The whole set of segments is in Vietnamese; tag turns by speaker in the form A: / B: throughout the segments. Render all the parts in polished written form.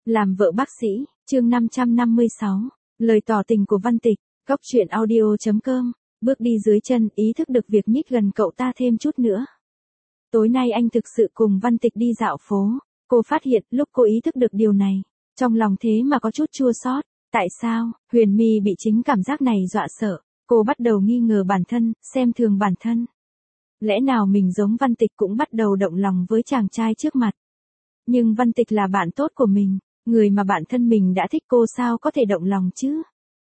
A: Làm vợ bác sĩ, chương 556, lời tỏ tình của Văn Tịch, góc truyện audio.com, bước đi dưới chân, ý thức được việc nhích gần cậu ta thêm chút nữa. Tối nay anh thực sự cùng Văn Tịch đi dạo phố, cô phát hiện lúc cô ý thức được điều này, trong lòng thế mà có chút chua xót. Tại sao? Huyền My bị chính cảm giác này dọa sợ, cô bắt đầu nghi ngờ bản thân, xem thường bản thân. Lẽ nào mình giống Văn Tịch cũng bắt đầu động lòng với chàng trai trước mặt. Nhưng Văn Tịch là bạn tốt của mình, người mà bản thân mình đã thích, cô sao có thể động lòng chứ?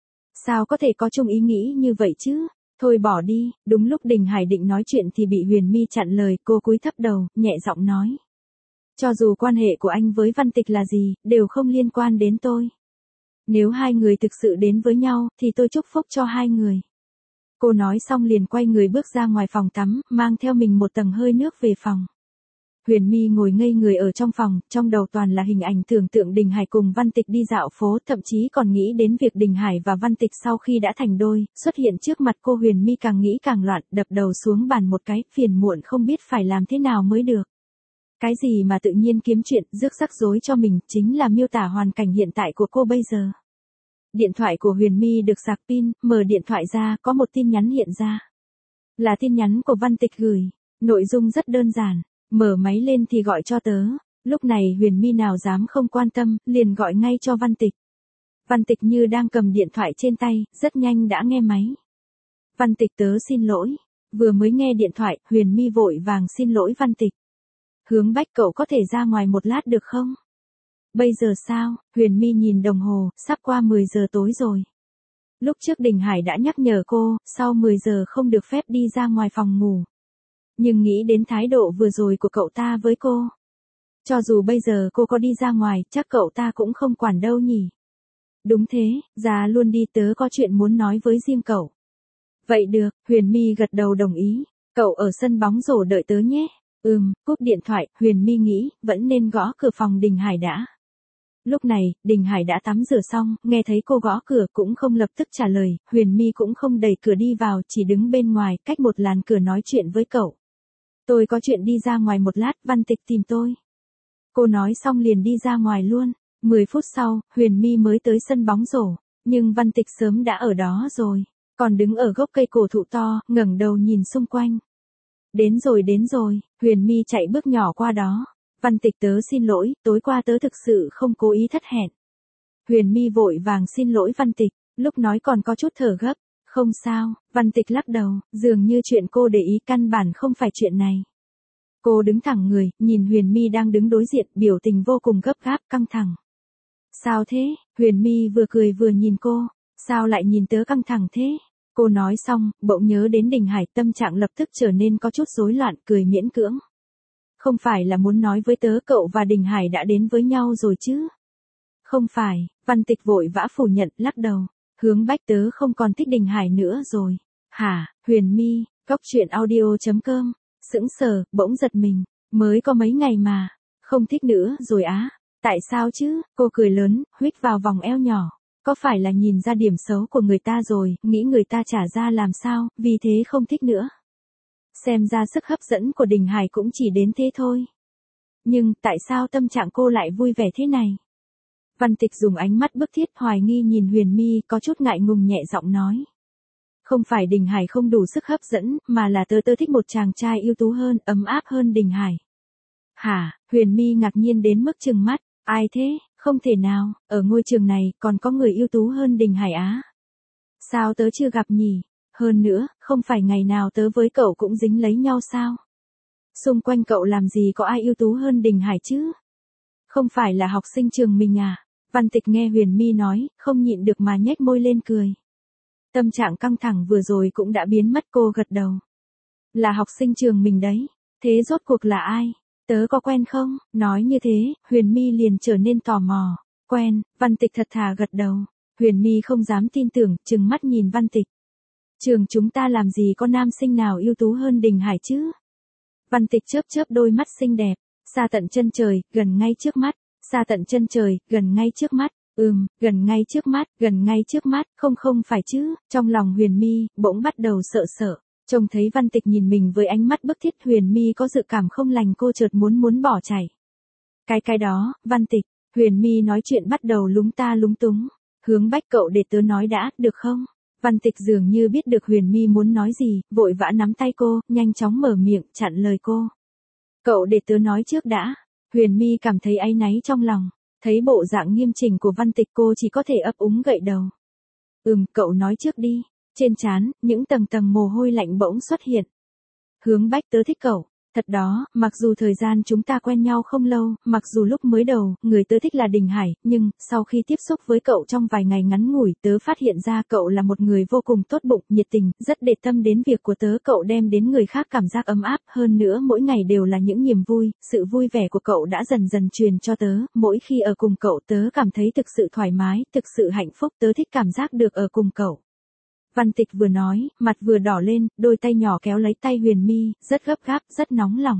A: Sao có thể có chung ý nghĩ như vậy chứ? Thôi bỏ đi. Đúng lúc Đình Hải định nói chuyện thì bị Huyền My chặn lời, cô cúi thấp đầu, nhẹ giọng nói. Cho dù quan hệ của anh với Văn Tịch là gì, đều không liên quan đến tôi. Nếu hai người thực sự đến với nhau, thì tôi chúc phúc cho hai người. Cô nói xong liền quay người bước ra ngoài phòng tắm, mang theo mình một tầng hơi nước về phòng. Huyền My ngồi ngây người ở trong phòng, trong đầu toàn là hình ảnh tưởng tượng Đình Hải cùng Văn Tịch đi dạo phố, thậm chí còn nghĩ đến việc Đình Hải và Văn Tịch sau khi đã thành đôi, xuất hiện trước mặt cô. Huyền My càng nghĩ càng loạn, đập đầu xuống bàn một cái, phiền muộn không biết phải làm thế nào mới được. Cái gì mà tự nhiên kiếm chuyện, rước rắc rối cho mình, chính là miêu tả hoàn cảnh hiện tại của cô bây giờ. Điện thoại của Huyền My được sạc pin, mở điện thoại ra, có một tin nhắn hiện ra. Là tin nhắn của Văn Tịch gửi, nội dung rất đơn giản. Mở máy lên thì gọi cho tớ. Lúc này Huyền My nào dám không quan tâm, liền gọi ngay cho Văn Tịch. Văn Tịch như đang cầm điện thoại trên tay, rất nhanh đã nghe máy. Văn Tịch, tớ xin lỗi. Vừa mới nghe điện thoại, Huyền My vội vàng xin lỗi Văn Tịch. Hướng Bách, cậu có thể ra ngoài một lát được không? Bây giờ sao? Huyền My nhìn đồng hồ, sắp qua 10 giờ tối rồi. Lúc trước Đình Hải đã nhắc nhở cô, sau 10 giờ không được phép đi ra ngoài phòng ngủ. Nhưng nghĩ đến thái độ vừa rồi của cậu ta với cô. Cho dù bây giờ cô có đi ra ngoài, chắc cậu ta cũng không quản đâu nhỉ. Đúng thế, ra luôn đi, tớ có chuyện muốn nói với riêng cậu. Vậy được, Huyền My gật đầu đồng ý. Cậu ở sân bóng rổ đợi tớ nhé. Cúp điện thoại, Huyền My nghĩ, vẫn nên gõ cửa phòng Đình Hải đã. Lúc này, Đình Hải đã tắm rửa xong, nghe thấy cô gõ cửa cũng không lập tức trả lời, Huyền My cũng không đẩy cửa đi vào, chỉ đứng bên ngoài, cách một làn cửa nói chuyện với cậu. Tôi có chuyện đi ra ngoài một lát, Văn Tịch tìm tôi. Cô nói xong liền đi ra ngoài luôn. 10 phút sau, Huyền My mới tới sân bóng rổ, nhưng Văn Tịch sớm đã ở đó rồi, còn đứng ở gốc cây cổ thụ to, ngẩng đầu nhìn xung quanh. Đến rồi, Huyền My chạy bước nhỏ qua đó. Văn Tịch, tớ xin lỗi, tối qua tớ thực sự không cố ý thất hẹn. Huyền My vội vàng xin lỗi Văn Tịch, lúc nói còn có chút thở gấp. Không sao, Văn Tịch lắc đầu, dường như chuyện cô để ý căn bản không phải chuyện này. Cô đứng thẳng người, nhìn Huyền My đang đứng đối diện, biểu tình vô cùng gấp gáp, căng thẳng. Sao thế? Huyền My vừa cười vừa nhìn cô, sao lại nhìn tớ căng thẳng thế? Cô nói xong, bỗng nhớ đến Đình Hải, tâm trạng lập tức trở nên có chút rối loạn, cười miễn cưỡng. Không phải là muốn nói với tớ cậu và Đình Hải đã đến với nhau rồi chứ? Không phải, Văn Tịch vội vã phủ nhận, lắc đầu. Hướng Bách, tớ không còn thích Đình Hải nữa rồi. Hả? Huyền My, góc truyện audio.com, sững sờ, bỗng giật mình, mới có mấy ngày mà, không thích nữa rồi á? Tại sao chứ? Cô cười lớn, huých vào vòng eo nhỏ. Có phải là nhìn ra điểm xấu của người ta rồi, nghĩ người ta trả ra làm sao, vì thế không thích nữa? Xem ra sức hấp dẫn của Đình Hải cũng chỉ đến thế thôi. Nhưng, tại sao tâm trạng cô lại vui vẻ thế này? Văn Tịch dùng ánh mắt bức thiết hoài nghi nhìn Huyền My, có chút ngại ngùng nhẹ giọng nói. Không phải Đình Hải không đủ sức hấp dẫn, mà là tớ thích một chàng trai ưu tú hơn, ấm áp hơn Đình Hải. Hả? Huyền My ngạc nhiên đến mức trừng mắt. Ai thế? Không thể nào, ở ngôi trường này còn có người ưu tú hơn Đình Hải á? Sao tớ chưa gặp nhỉ? Hơn nữa, không phải ngày nào tớ với cậu cũng dính lấy nhau sao? Xung quanh cậu làm gì có ai ưu tú hơn Đình Hải chứ? Không phải là học sinh trường mình à? Văn Tịch nghe Huyền My nói, không nhịn được mà nhếch môi lên cười. Tâm trạng căng thẳng vừa rồi cũng đã biến mất, cô gật đầu. Là học sinh trường mình đấy. Thế rốt cuộc là ai? Tớ có quen không? Nói như thế, Huyền My liền trở nên tò mò. Quen, Văn Tịch thật thà gật đầu. Huyền My không dám tin tưởng, trừng mắt nhìn Văn Tịch. Trường chúng ta làm gì có nam sinh nào ưu tú hơn Đình Hải chứ? Văn Tịch chớp chớp đôi mắt xinh đẹp. Xa tận chân trời, gần ngay trước mắt. Xa tận chân trời, gần ngay trước mắt. Gần ngay trước mắt, gần ngay trước mắt, không phải chứ. Trong lòng Huyền My bỗng bắt đầu sợ. Trông thấy Văn Tịch nhìn mình với ánh mắt bức thiết, Huyền My có dự cảm không lành, cô chợt muốn bỏ chạy. Cái đó, Văn Tịch. Huyền My nói chuyện bắt đầu lúng ta lúng túng. Hướng Bách cậu để tớ nói đã, được không? Văn Tịch dường như biết được Huyền My muốn nói gì, vội vã nắm tay cô, nhanh chóng mở miệng, chặn lời cô. Cậu để tớ nói trước đã. Huyền My cảm thấy áy náy trong lòng. Thấy bộ dạng nghiêm chỉnh của Văn Tịch cô chỉ có thể ấp úng gậy đầu. Cậu nói trước đi. Trên trán, những tầng tầng mồ hôi lạnh bỗng xuất hiện. Hướng Bách tớ thích cậu. Thật đó, mặc dù thời gian chúng ta quen nhau không lâu, mặc dù lúc mới đầu, người tớ thích là Đình Hải, nhưng, sau khi tiếp xúc với cậu trong vài ngày ngắn ngủi, tớ phát hiện ra cậu là một người vô cùng tốt bụng, nhiệt tình, rất để tâm đến việc của tớ. Cậu đem đến người khác cảm giác ấm áp, hơn nữa mỗi ngày đều là những niềm vui, sự vui vẻ của cậu đã dần dần truyền cho tớ, mỗi khi ở cùng cậu tớ cảm thấy thực sự thoải mái, thực sự hạnh phúc, tớ thích cảm giác được ở cùng cậu. Văn Tịch vừa nói, mặt vừa đỏ lên, đôi tay nhỏ kéo lấy tay Huyền My, rất gấp gáp, rất nóng lòng.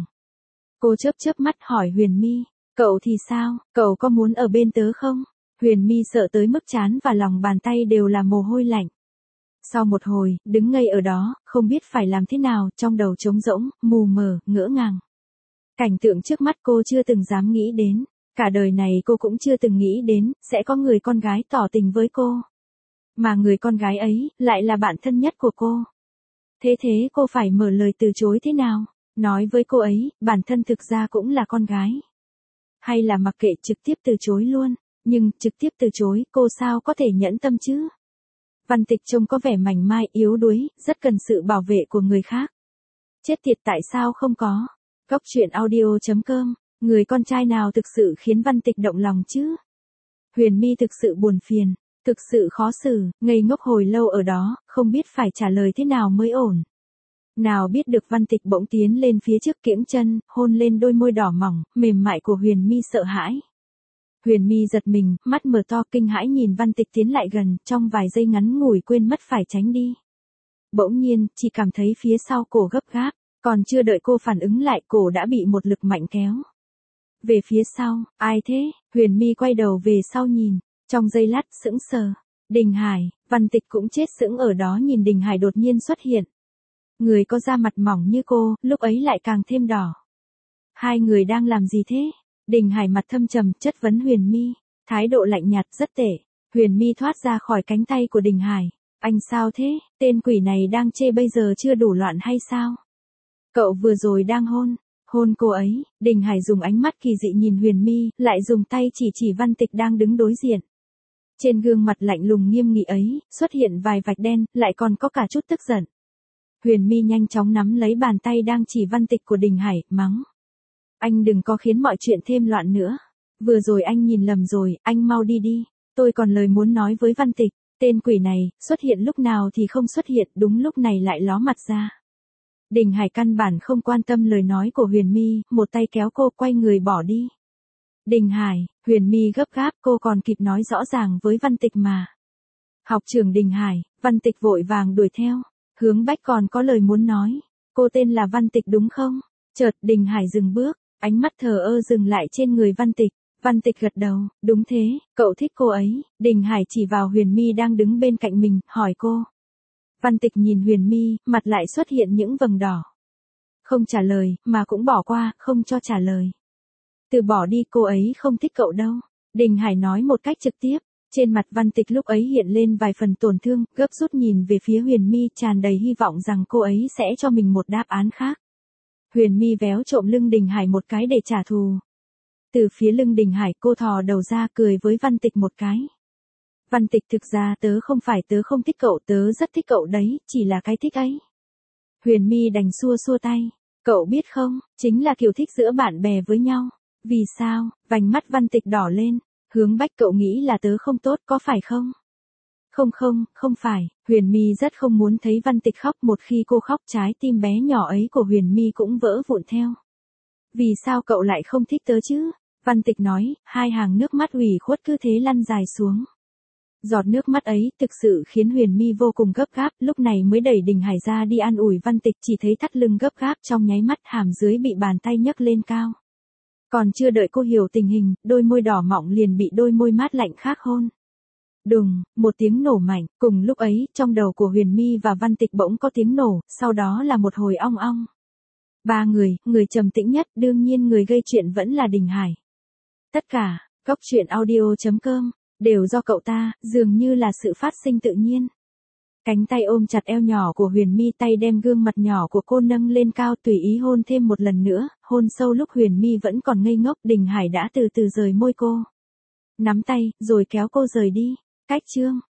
A: Cô chớp chớp mắt hỏi Huyền My, cậu thì sao, cậu có muốn ở bên tớ không? Huyền My sợ tới mức trán và lòng bàn tay đều là mồ hôi lạnh. Sau một hồi, đứng ngây ở đó, không biết phải làm thế nào, trong đầu trống rỗng, mù mờ, ngỡ ngàng. Cảnh tượng trước mắt cô chưa từng dám nghĩ đến, cả đời này cô cũng chưa từng nghĩ đến, sẽ có người con gái tỏ tình với cô. Mà người con gái ấy, lại là bạn thân nhất của cô. Thế cô phải mở lời từ chối thế nào? Nói với cô ấy, bản thân thực ra cũng là con gái. Hay là mặc kệ trực tiếp từ chối luôn, nhưng trực tiếp từ chối cô sao có thể nhẫn tâm chứ? Văn Tịch trông có vẻ mảnh mai yếu đuối, rất cần sự bảo vệ của người khác. Chết tiệt tại sao không có? Góc truyện audio.com, người con trai nào thực sự khiến Văn Tịch động lòng chứ? Huyền My thực sự buồn phiền. Thực sự khó xử, ngây ngốc hồi lâu ở đó, không biết phải trả lời thế nào mới ổn. Nào biết được Văn Tịch bỗng tiến lên phía trước kiễng chân, hôn lên đôi môi đỏ mỏng, mềm mại của Huyền My sợ hãi. Huyền My giật mình, mắt mở to kinh hãi nhìn Văn Tịch tiến lại gần, trong vài giây ngắn ngủi quên mất phải tránh đi. Bỗng nhiên, chỉ cảm thấy phía sau cổ gấp gáp, còn chưa đợi cô phản ứng lại cổ đã bị một lực mạnh kéo. Về phía sau, ai thế? Huyền My quay đầu về sau nhìn. Trong giây lát sững sờ, Đình Hải, Văn Tịch cũng chết sững ở đó nhìn Đình Hải đột nhiên xuất hiện. Người có da mặt mỏng như cô, lúc ấy lại càng thêm đỏ. Hai người đang làm gì thế? Đình Hải mặt thâm trầm chất vấn Huyền My, thái độ lạnh nhạt rất tệ. Huyền My thoát ra khỏi cánh tay của Đình Hải. Anh sao thế? Tên quỷ này đang chê bây giờ chưa đủ loạn hay sao? Cậu vừa rồi đang hôn cô ấy. Đình Hải dùng ánh mắt kỳ dị nhìn Huyền My, lại dùng tay chỉ Văn Tịch đang đứng đối diện. Trên gương mặt lạnh lùng nghiêm nghị ấy, xuất hiện vài vạch đen, lại còn có cả chút tức giận. Huyền My nhanh chóng nắm lấy bàn tay đang chỉ Văn Tịch của Đình Hải, mắng. Anh đừng có khiến mọi chuyện thêm loạn nữa. Vừa rồi anh nhìn lầm rồi, anh mau đi đi. Tôi còn lời muốn nói với Văn Tịch. Tên quỷ này, xuất hiện lúc nào thì không xuất hiện, đúng lúc này lại ló mặt ra. Đình Hải căn bản không quan tâm lời nói của Huyền My, một tay kéo cô quay người bỏ đi. Đình Hải, Huyền My gấp gáp, cô còn kịp nói rõ ràng với Văn Tịch mà. Học trưởng Đình Hải, Văn Tịch vội vàng đuổi theo. Hướng Bách còn có lời muốn nói. Cô tên là Văn Tịch đúng không? Chợt Đình Hải dừng bước, ánh mắt thờ ơ dừng lại trên người Văn Tịch. Văn Tịch gật đầu, đúng thế, cậu thích cô ấy. Đình Hải chỉ vào Huyền My đang đứng bên cạnh mình, hỏi cô. Văn Tịch nhìn Huyền My, mặt lại xuất hiện những vầng đỏ. Không trả lời, mà cũng bỏ qua, không cho trả lời. Từ bỏ đi, cô ấy không thích cậu đâu. Đình Hải nói một cách trực tiếp. Trên mặt Văn Tịch lúc ấy hiện lên vài phần tổn thương, gấp rút nhìn về phía Huyền My, tràn đầy hy vọng rằng cô ấy sẽ cho mình một đáp án khác. Huyền My véo trộm lưng Đình Hải một cái để trả thù. Từ phía lưng Đình Hải cô thò đầu ra cười với Văn Tịch một cái. Văn Tịch thực ra tớ không thích cậu, tớ rất thích cậu đấy, chỉ là cái thích ấy. Huyền My đành xua xua tay. Cậu biết không, chính là kiểu thích giữa bạn bè với nhau. Vì sao? Vành mắt Văn Tịch đỏ lên. Hướng Bách cậu nghĩ là tớ không tốt có phải không? Không phải. Huyền My rất không muốn thấy Văn Tịch khóc, một khi cô khóc trái tim bé nhỏ ấy của Huyền My cũng vỡ vụn theo. Vì sao cậu lại không thích tớ chứ? Văn Tịch nói, hai hàng nước mắt ủy khuất cứ thế lăn dài xuống. Giọt nước mắt ấy thực sự khiến Huyền My vô cùng gấp gáp, lúc này mới đẩy Đình Hải ra đi an ủi Văn Tịch, chỉ thấy thắt lưng gấp gáp, trong nháy mắt hàm dưới bị bàn tay nhấc lên cao. Còn chưa đợi cô hiểu tình hình, đôi môi đỏ mọng liền bị đôi môi mát lạnh khác hôn. Đùng, một tiếng nổ mạnh, cùng lúc ấy, trong đầu của Huyền My và Văn Tịch bỗng có tiếng nổ, sau đó là một hồi ong ong. Ba người trầm tĩnh nhất, đương nhiên người gây chuyện vẫn là Đình Hải. Tất cả Cốc truyện audio.com, đều do cậu ta, dường như là sự phát sinh tự nhiên. Cánh tay ôm chặt eo nhỏ của Huyền My, tay đem gương mặt nhỏ của cô nâng lên cao tùy ý hôn thêm một lần nữa, hôn sâu lúc Huyền My vẫn còn ngây ngốc. Đình Hải đã từ từ rời môi cô. Nắm tay, rồi kéo cô rời đi. Cách chương